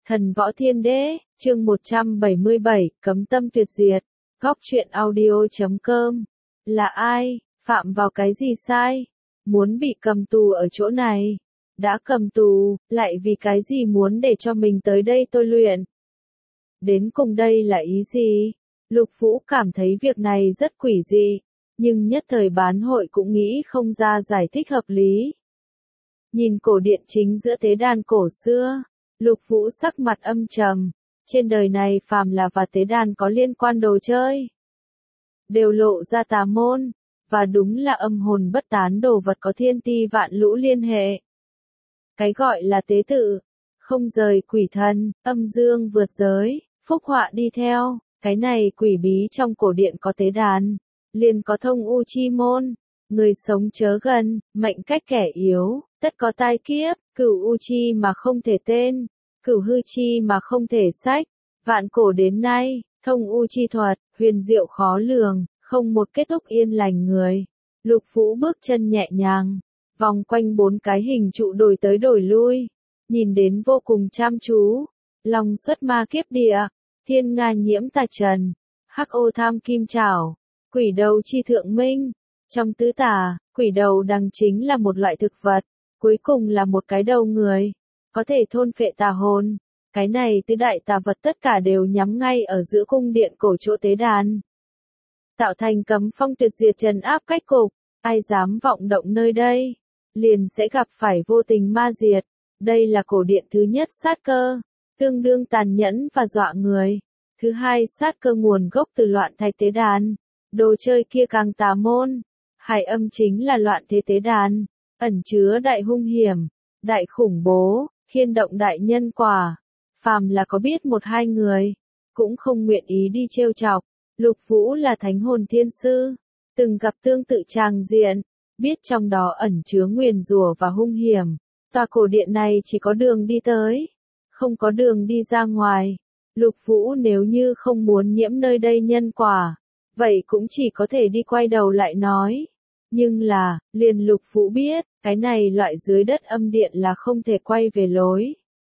Thần Võ Thiên Đế, chương 177, Cấm Tâm Tuyệt Diệt, Góc truyện audio.com. Là ai, phạm vào cái gì sai? Muốn bị cầm tù ở chỗ này? Đã cầm tù, lại vì cái gì muốn để cho mình tới đây tôi luyện? Đến cùng đây là ý gì? Lục Vũ cảm thấy việc này rất quỷ dị, nhưng nhất thời bán hội cũng nghĩ không ra giải thích hợp lý. Nhìn cổ điện chính giữa tế đàn cổ xưa, Lục Vũ sắc mặt âm trầm, trên đời này phàm là và tế đàn có liên quan đồ chơi, đều lộ ra tà môn, và đúng là âm hồn bất tán đồ vật có thiên ti vạn lũ liên hệ. Cái gọi là tế tự, không rời quỷ thần, âm dương vượt giới, phúc họa đi theo, cái này quỷ bí trong cổ điện có tế đàn, liền có thông u chi môn, người sống chớ gần, mệnh cách kẻ yếu, tất có tai kiếp, cửu u chi mà không thể tên, cửu hư chi mà không thể sách, vạn cổ đến nay, thông u chi thuật, huyền diệu khó lường, không một kết thúc yên lành người. Lục Vũ bước chân nhẹ nhàng, vòng quanh 4 cái hình trụ đổi tới đổi lui, nhìn đến vô cùng chăm chú. Long xuất ma kiếp địa, thiên nga nhiễm tà trần, hắc ô tham kim trảo, quỷ đầu chi thượng minh. Trong tứ tà, quỷ đầu đằng chính là một loại thực vật, cuối cùng là một cái đầu người, có thể thôn phệ tà hồn. Cái này tứ đại tà vật tất cả đều nhắm ngay ở giữa cung điện cổ chỗ tế đàn, tạo thành cấm phong tuyệt diệt trấn áp cách cục. Ai dám vọng động nơi đây, liền sẽ gặp phải vô tình ma diệt. Đây là cổ điện thứ nhất sát cơ, tương đương tàn nhẫn và dọa người. Thứ hai sát cơ nguồn gốc từ loạn thạch tế đàn, đồ chơi kia càng tà môn. Hải âm chính là loạn thế tế đàn, ẩn chứa đại hung hiểm, đại khủng bố, khiên động đại nhân quả. Phàm là có biết một hai người, cũng không nguyện ý đi trêu chọc. Lục Vũ là thánh hồn thiên sư, từng gặp tương tự tràng diện, biết trong đó ẩn chứa nguyền rủa và hung hiểm. Tòa cổ điện này chỉ có đường đi tới, không có đường đi ra ngoài. Lục Vũ nếu như không muốn nhiễm nơi đây nhân quả, vậy cũng chỉ có thể đi quay đầu lại nói. Nhưng là, liền Lục Vũ biết, cái này loại dưới đất âm điện là không thể quay về lối.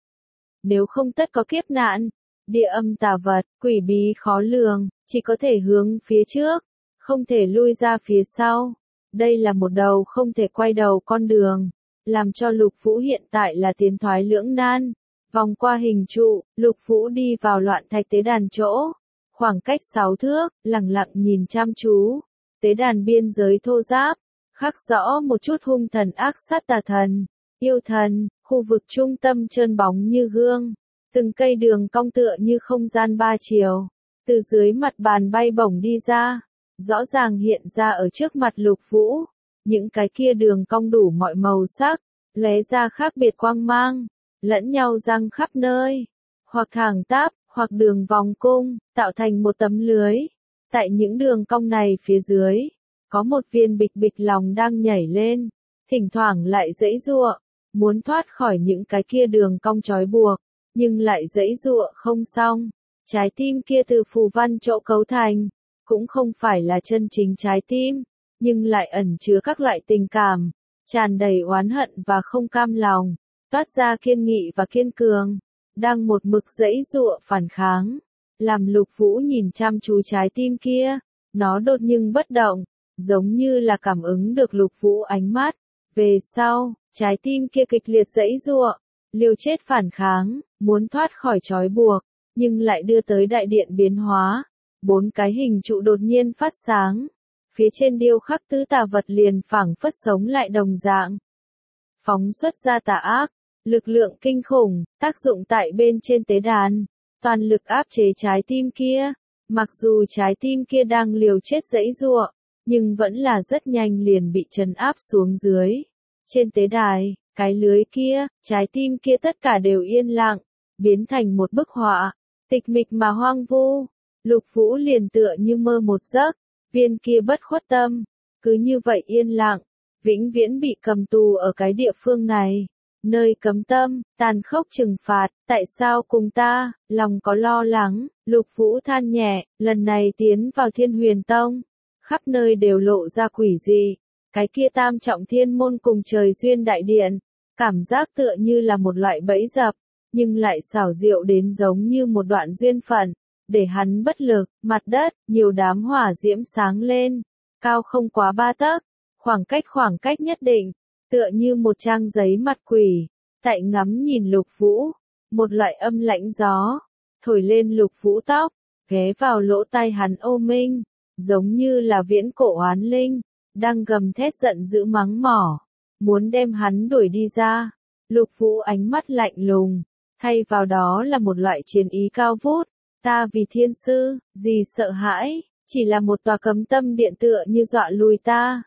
Nếu không tất có kiếp nạn, địa âm tà vật, quỷ bí khó lường, chỉ có thể hướng phía trước, không thể lui ra phía sau. Đây là một đầu không thể quay đầu con đường, làm cho Lục Vũ hiện tại là tiến thoái lưỡng nan. Vòng qua hình trụ, Lục Vũ đi vào loạn thạch tế đàn chỗ, khoảng cách 6 thước, lặng lặng nhìn chăm chú. Tế đàn biên giới thô ráp, khắc rõ một chút hung thần ác sát tà thần, yêu thần, khu vực trung tâm trơn bóng như gương, từng cây đường cong tựa như không gian ba chiều, từ dưới mặt bàn bay bổng đi ra, rõ ràng hiện ra ở trước mặt Lục Vũ. Những cái kia đường cong đủ mọi màu sắc, lóe ra khác biệt quang mang, lẫn nhau giăng khắp nơi, hoặc thẳng tắp, hoặc đường vòng cung, tạo thành một tấm lưới. Tại những đường cong này phía dưới, có một viên bịch bịch lòng đang nhảy lên, thỉnh thoảng lại giãy giụa, muốn thoát khỏi những cái kia đường cong trói buộc, nhưng lại giãy giụa không xong. Trái tim kia từ phù văn chỗ cấu thành, cũng không phải là chân chính trái tim, nhưng lại ẩn chứa các loại tình cảm, tràn đầy oán hận và không cam lòng, toát ra kiên nghị và kiên cường, đang một mực giãy giụa phản kháng. Làm Lục Vũ nhìn chăm chú trái tim kia, nó đột nhưng bất động, giống như là cảm ứng được Lục Vũ ánh mắt. Về sau, trái tim kia kịch liệt giãy giụa, liều chết phản kháng, muốn thoát khỏi trói buộc, nhưng lại đưa tới đại điện biến hóa. 4 cái hình trụ đột nhiên phát sáng, phía trên điêu khắc tứ tà vật liền phảng phất sống lại đồng dạng, phóng xuất ra tà ác, lực lượng kinh khủng, tác dụng tại bên trên tế đàn, toàn lực áp chế trái tim kia. Mặc dù trái tim kia đang liều chết giãy giụa, nhưng vẫn là rất nhanh liền bị trấn áp xuống dưới. Trên tế đài, cái lưới kia, trái tim kia tất cả đều yên lặng, biến thành một bức họa, tịch mịch mà hoang vu. Lục Vũ liền tựa như mơ một giấc, viên kia bất khuất tâm, cứ như vậy yên lặng, vĩnh viễn bị cầm tù ở cái địa phương này, nơi cấm tâm, tàn khốc trừng phạt. Tại sao cùng ta, lòng có lo lắng. Lục Vũ than nhẹ, lần này tiến vào Thiên Huyền Tông, khắp nơi đều lộ ra quỷ dị, cái kia tam trọng thiên môn cùng trời duyên đại điện, cảm giác tựa như là một loại bẫy dập, nhưng lại xảo diệu đến giống như một đoạn duyên phận, để hắn bất lực. Mặt đất, nhiều đám hỏa diễm sáng lên, cao không quá 3 tấc, khoảng cách nhất định, tựa như một trang giấy mặt quỷ. Tại ngắm nhìn Lục Vũ, một loại âm lãnh gió thổi lên Lục Vũ tóc, ghé vào lỗ tai hắn ô minh, giống như là viễn cổ oán linh, đang gầm thét giận dữ mắng mỏ, muốn đem hắn đuổi đi ra. Lục Vũ ánh mắt lạnh lùng, thay vào đó là một loại chiến ý cao vút. Ta vì thiên sư, gì sợ hãi, chỉ là một tòa cấm tâm điện tựa như dọa lùi ta.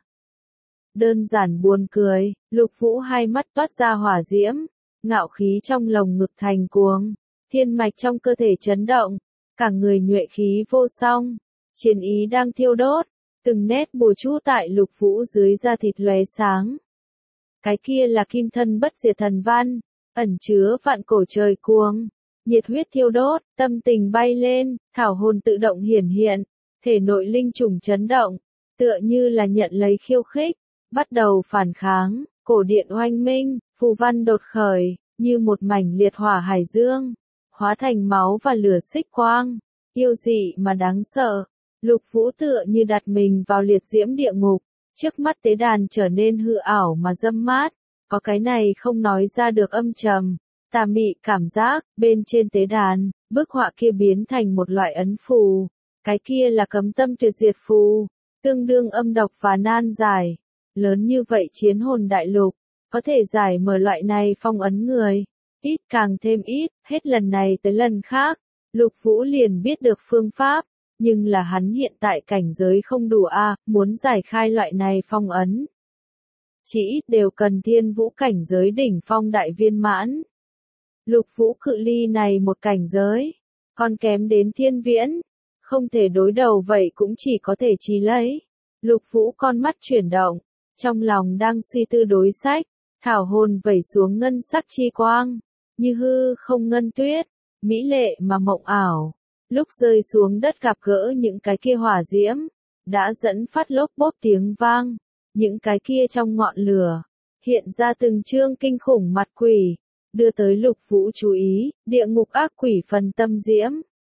Đơn giản buồn cười, Lục Vũ hai mắt toát ra hỏa diễm, ngạo khí trong lồng ngực thành cuồng, thiên mạch trong cơ thể chấn động, cả người nhuệ khí vô song, chiến ý đang thiêu đốt, từng nét bùa chú tại Lục Vũ dưới da thịt lóe sáng. Cái kia là kim thân bất diệt thần văn, ẩn chứa vạn cổ trời cuồng, nhiệt huyết thiêu đốt, tâm tình bay lên, thảo hồn tự động hiển hiện, thể nội linh trùng chấn động, tựa như là nhận lấy khiêu khích, bắt đầu phản kháng. Cổ điện oanh minh, phù văn đột khởi, như một mảnh liệt hỏa hải dương, hóa thành máu và lửa xích quang, yêu dị mà đáng sợ. Lục Vũ tựa như đặt mình vào liệt diễm địa ngục, trước mắt tế đàn trở nên hư ảo mà dâm mát, có cái này không nói ra được âm trầm, tà mị cảm giác. Bên trên tế đàn, bức họa kia biến thành một loại ấn phù, cái kia là cấm tâm tuyệt diệt phù, tương đương âm độc và nan giải. Lớn như vậy chiến hồn đại lục, có thể giải mở loại này phong ấn người, ít càng thêm ít, hết lần này tới lần khác, Lục Vũ liền biết được phương pháp, nhưng là hắn hiện tại cảnh giới không đủ muốn giải khai loại này phong ấn. Chỉ ít đều cần thiên vũ cảnh giới đỉnh phong đại viên mãn. Lục Vũ cự ly này một cảnh giới, còn kém đến thiên viễn, không thể đối đầu vậy cũng chỉ có thể trì lấy. Lục Vũ con mắt chuyển động, trong lòng đang suy tư đối sách, thảo hồn vẩy xuống ngân sắc chi quang, như hư không ngân tuyết, mỹ lệ mà mộng ảo. Lúc rơi xuống đất gặp gỡ những cái kia hỏa diễm, đã dẫn phát lốp bốp tiếng vang, những cái kia trong ngọn lửa, hiện ra từng chương kinh khủng mặt quỷ, đưa tới Lục Vũ chú ý, địa ngục ác quỷ phần tâm diễm.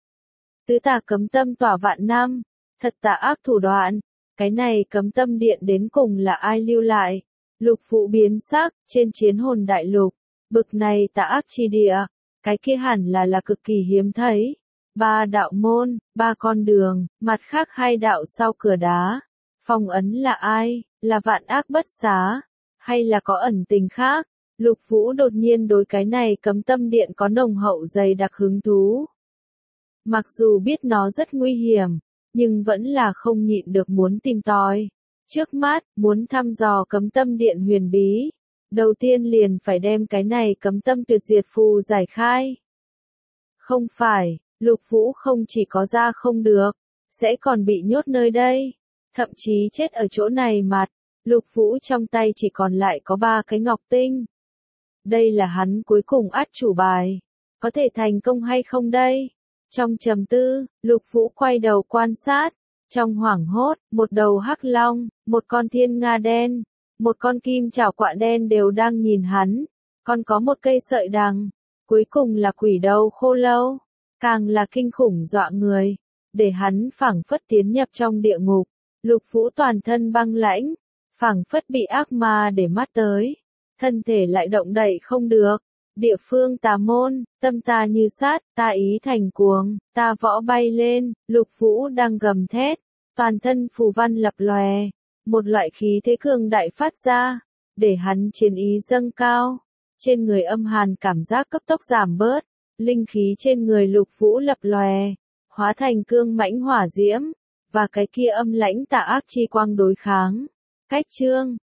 Tứ tà cấm tâm tỏa vạn năm, thật tà ác thủ đoạn. Cái này cấm tâm điện đến cùng là ai lưu lại? Lục Vũ biến sắc, trên chiến hồn đại lục, bực này tà ác chi địa, cái kia hẳn là cực kỳ hiếm thấy. 3 đạo môn, 3 con đường, mặt khác 2 đạo sau cửa đá. Phong ấn là ai? Là vạn ác bất xá? Hay là có ẩn tình khác? Lục Vũ đột nhiên đối cái này cấm tâm điện có nồng hậu dày đặc hứng thú. Mặc dù biết nó rất nguy hiểm, nhưng vẫn là không nhịn được muốn tìm tòi. Trước mắt, muốn thăm dò cấm tâm điện huyền bí, đầu tiên liền phải đem cái này cấm tâm tuyệt diệt phù giải khai. Không phải, Lục Vũ không chỉ có ra không được, sẽ còn bị nhốt nơi đây, thậm chí chết ở chỗ này mặt. Lục Vũ trong tay chỉ còn lại có 3 cái ngọc tinh. Đây là hắn cuối cùng át chủ bài, có thể thành công hay không đây? Trong trầm tư, Lục Vũ quay đầu quan sát, trong hoảng hốt, một đầu hắc long, một con thiên nga đen, một con kim chảo quạ đen đều đang nhìn hắn, còn có một cây sợi đằng, cuối cùng là quỷ đầu khô lâu, càng là kinh khủng dọa người, để hắn phảng phất tiến nhập trong địa ngục. Lục Vũ toàn thân băng lãnh, phảng phất bị ác ma để mắt tới, thân thể lại động đậy không được. Địa phương tà môn, tâm ta như sát, ta ý thành cuồng, ta võ bay lên. Lục Vũ đang gầm thét, toàn thân phù văn lập lòe, một loại khí thế cường đại phát ra, để hắn chiến ý dâng cao, trên người âm hàn cảm giác cấp tốc giảm bớt, linh khí trên người Lục Vũ lập lòe, hóa thành cương mãnh hỏa diễm, và cái kia âm lãnh tà ác chi quang đối kháng. Cách chương